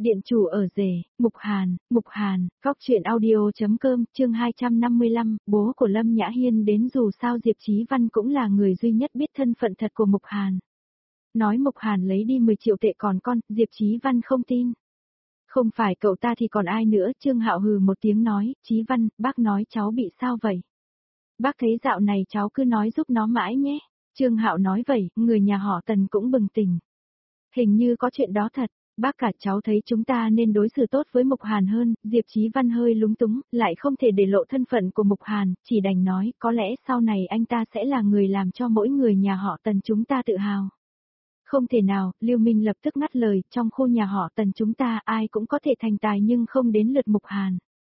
Điện chủ ở rể, Mục Hàn, góc truyện audio.com, chương 255, bố của Lâm Nhã Hiên đến dù sao Diệp Chí Văn cũng là người duy nhất biết thân phận thật của Mục Hàn. Nói Mục Hàn lấy đi 10 triệu tệ còn con, Diệp Chí Văn không tin. Không phải cậu ta thì còn ai nữa, Trương Hạo hừ một tiếng nói, Chí Văn, bác nói cháu bị sao vậy? Bác thấy dạo này cháu cứ nói giúp nó mãi nhé. Trương Hạo nói vậy, người nhà họ Tần cũng bừng tỉnh. Hình như có chuyện đó thật. Bác cả cháu thấy chúng ta nên đối xử tốt với Mục Hàn hơn, Diệp Chí Văn hơi lúng túng, lại không thể để lộ thân phận của Mục Hàn, chỉ đành nói có lẽ sau này anh ta sẽ là người làm cho mỗi người nhà họ Tần chúng ta tự hào. Không thể nào, Lưu Minh lập tức ngắt lời, trong khu nhà họ Tần chúng ta ai cũng có thể thành tài nhưng không đến lượt Mục Hàn.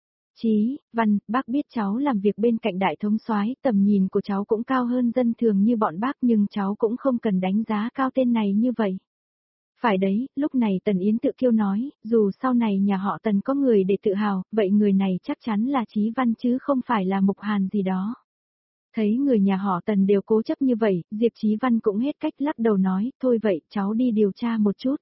Chí Văn, bác biết cháu làm việc bên cạnh đại thống soái, tầm nhìn của cháu cũng cao hơn dân thường như bọn bác nhưng cháu cũng không cần đánh giá cao tên này như vậy. Phải đấy, lúc này Tần Yến tự kiêu nói, dù sau này nhà họ Tần có người để tự hào, vậy người này chắc chắn là Chí Văn chứ không phải là Mục Hàn gì đó. Thấy người nhà họ Tần đều cố chấp như vậy, Diệp Chí Văn cũng hết cách lắc đầu nói, thôi vậy cháu đi điều tra một chút.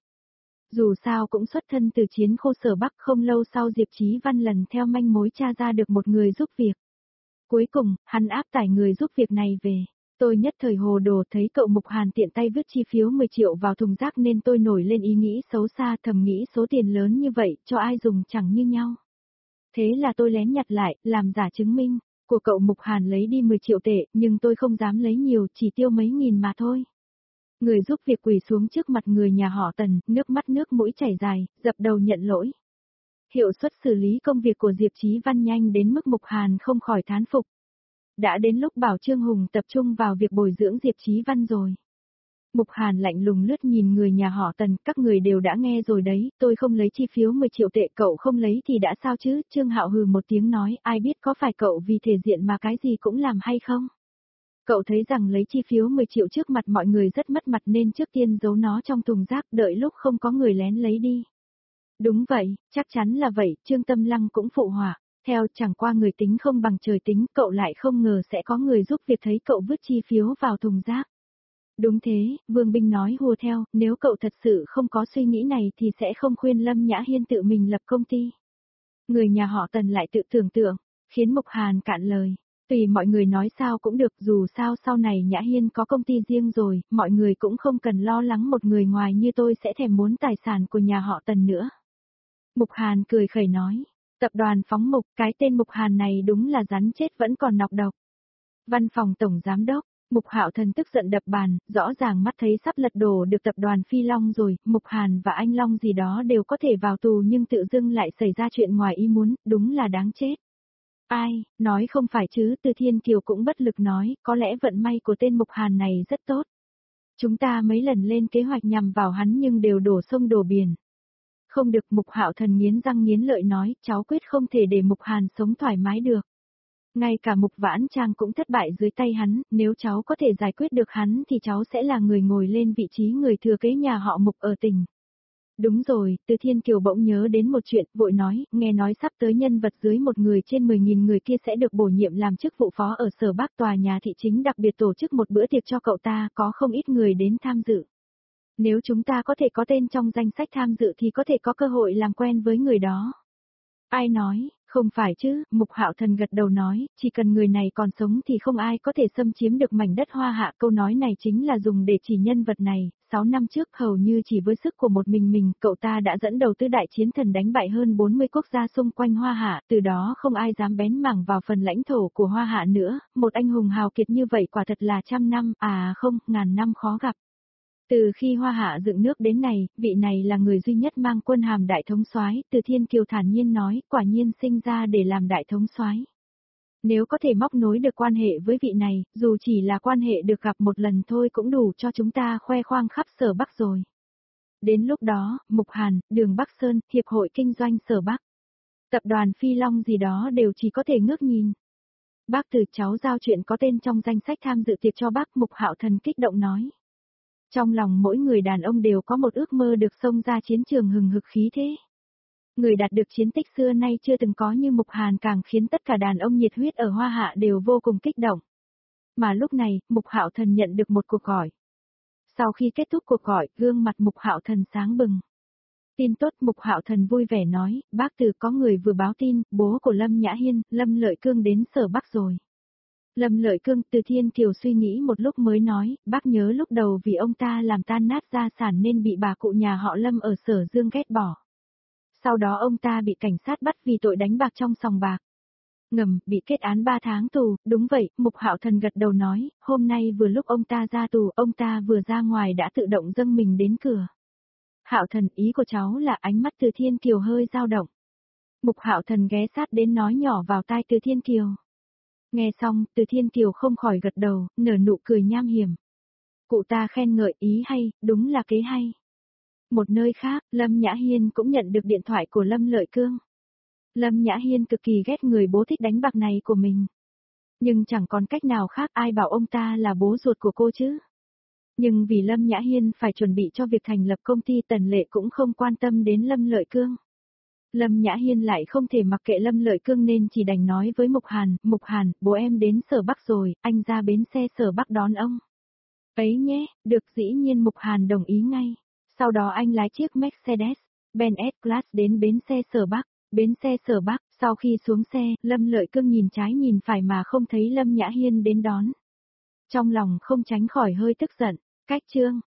Dù sao cũng xuất thân từ chiến khô sở Bắc, không lâu sau Diệp Chí Văn lần theo manh mối tra ra được một người giúp việc. Cuối cùng, hắn áp tải người giúp việc này về. Tôi nhất thời hồ đồ thấy cậu Mục Hàn tiện tay vứt chi phiếu 10 triệu vào thùng rác nên tôi nổi lên ý nghĩ xấu xa, thầm nghĩ số tiền lớn như vậy cho ai dùng chẳng như nhau. Thế là tôi lén nhặt lại, làm giả chứng minh, của cậu Mục Hàn lấy đi 10 triệu tệ, nhưng tôi không dám lấy nhiều, chỉ tiêu mấy nghìn mà thôi. Người giúp việc quỳ xuống trước mặt người nhà họ Tần, nước mắt nước mũi chảy dài, dập đầu nhận lỗi. Hiệu suất xử lý công việc của Diệp Chí Văn nhanh đến mức Mục Hàn không khỏi thán phục. Đã đến lúc bảo Trương Hùng tập trung vào việc bồi dưỡng Diệp Chí Văn rồi. Mục Hàn lạnh lùng lướt nhìn người nhà họ Tần, các người đều đã nghe rồi đấy, tôi không lấy chi phiếu 10 triệu tệ, cậu không lấy thì đã sao chứ, Trương Hạo hừ một tiếng nói, ai biết có phải cậu vì thể diện mà cái gì cũng làm hay không? Cậu thấy rằng lấy chi phiếu 10 triệu trước mặt mọi người rất mất mặt nên trước tiên giấu nó trong thùng rác đợi lúc không có người lén lấy đi. Đúng vậy, chắc chắn là vậy, Trương Tâm Lăng cũng phụ họa. Theo chẳng qua người tính không bằng trời tính, cậu lại không ngờ sẽ có người giúp việc thấy cậu vứt chi phiếu vào thùng rác. Đúng thế, Vương Binh nói hùa theo, nếu cậu thật sự không có suy nghĩ này thì sẽ không khuyên Lâm Nhã Hiên tự mình lập công ty. Người nhà họ Tần lại tự tưởng tượng, khiến Mục Hàn cạn lời. Tùy mọi người nói sao cũng được, dù sao sau này Nhã Hiên có công ty riêng rồi, mọi người cũng không cần lo lắng một người ngoài như tôi sẽ thèm muốn tài sản của nhà họ Tần nữa. Mục Hàn cười khẩy nói. Tập đoàn phóng Mục, cái tên Mục Hàn này đúng là rắn chết vẫn còn nọc độc. Văn phòng tổng giám đốc, Mục Hạo Thần tức giận đập bàn, rõ ràng mắt thấy sắp lật đổ được tập đoàn Phi Long rồi, Mục Hàn và anh Long gì đó đều có thể vào tù nhưng tự dưng lại xảy ra chuyện ngoài ý muốn, đúng là đáng chết. Ai, nói không phải chứ, Từ Thiên Kiều cũng bất lực nói, có lẽ vận may của tên Mục Hàn này rất tốt. Chúng ta mấy lần lên kế hoạch nhằm vào hắn nhưng đều đổ sông đổ biển. Không được, Mục Hạo Thần nghiến răng nghiến lợi nói, cháu quyết không thể để Mục Hàn sống thoải mái được. Ngay cả Mục Vãn Trang cũng thất bại dưới tay hắn, nếu cháu có thể giải quyết được hắn thì cháu sẽ là người ngồi lên vị trí người thừa kế nhà họ Mục ở tỉnh. Đúng rồi, Từ Thiên Kiều bỗng nhớ đến một chuyện, vội nói, nghe nói sắp tới nhân vật dưới một người trên 10.000 người kia sẽ được bổ nhiệm làm chức vụ phó ở Sở Bắc, tòa nhà thị chính đặc biệt tổ chức một bữa tiệc cho cậu ta, có không ít người đến tham dự. Nếu chúng ta có thể có tên trong danh sách tham dự thì có thể có cơ hội làm quen với người đó. Ai nói, không phải chứ, Mục Hạo Thần gật đầu nói, chỉ cần người này còn sống thì không ai có thể xâm chiếm được mảnh đất Hoa Hạ. Câu nói này chính là dùng để chỉ nhân vật này, 6 năm trước hầu như chỉ với sức của một mình, cậu ta đã dẫn đầu tứ đại chiến thần đánh bại hơn 40 quốc gia xung quanh Hoa Hạ, từ đó không ai dám bén mảng vào phần lãnh thổ của Hoa Hạ nữa, một anh hùng hào kiệt như vậy quả thật là trăm năm, không, ngàn năm khó gặp. Từ khi Hoa Hạ dựng nước đến này, vị này là người duy nhất mang quân hàm đại thống soái, Từ Thiên Kiều thản nhiên nói, quả nhiên sinh ra để làm đại thống soái. Nếu có thể móc nối được quan hệ với vị này, dù chỉ là quan hệ được gặp một lần thôi cũng đủ cho chúng ta khoe khoang khắp Sở Bắc rồi. Đến lúc đó, Mục Hàn, Đường Bắc Sơn, Hiệp hội Kinh doanh Sở Bắc, tập đoàn Phi Long gì đó đều chỉ có thể ngước nhìn. Bác Từ, cháu giao chuyện có tên trong danh sách tham dự tiệc cho bác, Mục Hạo Thần kích động nói. Trong lòng mỗi người đàn ông đều có một ước mơ được xông ra chiến trường hừng hực khí thế. Người đạt được chiến tích xưa nay chưa từng có như Mục Hàn càng khiến tất cả đàn ông nhiệt huyết ở Hoa Hạ đều vô cùng kích động. Mà lúc này, Mục Hạo Thần nhận được một cuộc gọi. Sau khi kết thúc cuộc gọi, gương mặt Mục Hạo Thần sáng bừng. Tin tốt, Mục Hạo Thần vui vẻ nói, bác Từ có người vừa báo tin, bố của Lâm Nhã Hiên, Lâm Lợi Cương đến Sở Bắc rồi. Lâm Lợi Cương, Từ Thiên Kiều suy nghĩ một lúc mới nói, bác nhớ lúc đầu vì ông ta làm tan nát gia sản nên bị bà cụ nhà họ Lâm ở Sở Dương ghét bỏ. Sau đó ông ta bị cảnh sát bắt vì tội đánh bạc trong sòng bạc. Ngầm, bị kết án 3 tháng tù, đúng vậy, Mục Hạo Thần gật đầu nói, hôm nay vừa lúc ông ta ra tù, ông ta vừa ra ngoài đã tự động dâng mình đến cửa. Hạo Thần, ý của cháu là ánh mắt Từ Thiên Kiều hơi dao động. Mục Hạo Thần ghé sát đến nói nhỏ vào tai Từ Thiên Kiều. Nghe xong, Từ Thiên Kiều không khỏi gật đầu, nở nụ cười nham hiểm. Cụ ta khen ngợi ý hay, đúng là kế hay. Một nơi khác, Lâm Nhã Hiên cũng nhận được điện thoại của Lâm Lợi Cương. Lâm Nhã Hiên cực kỳ ghét người bố thích đánh bạc này của mình. Nhưng chẳng còn cách nào khác, ai bảo ông ta là bố ruột của cô chứ. Nhưng vì Lâm Nhã Hiên phải chuẩn bị cho việc thành lập công ty, Tần Lệ cũng không quan tâm đến Lâm Lợi Cương. Lâm Nhã Hiên lại không thể mặc kệ Lâm Lợi Cương nên chỉ đành nói với Mục Hàn, bố em đến Sở Bắc rồi, anh ra bến xe Sở Bắc đón ông. Ấy nhé, được, dĩ nhiên Mục Hàn đồng ý ngay. Sau đó anh lái chiếc Mercedes-Benz S-Class đến bến xe Sở Bắc. Bến xe Sở Bắc, sau khi xuống xe, Lâm Lợi Cương nhìn trái nhìn phải mà không thấy Lâm Nhã Hiên đến đón. Trong lòng không tránh khỏi hơi tức giận, cách chương.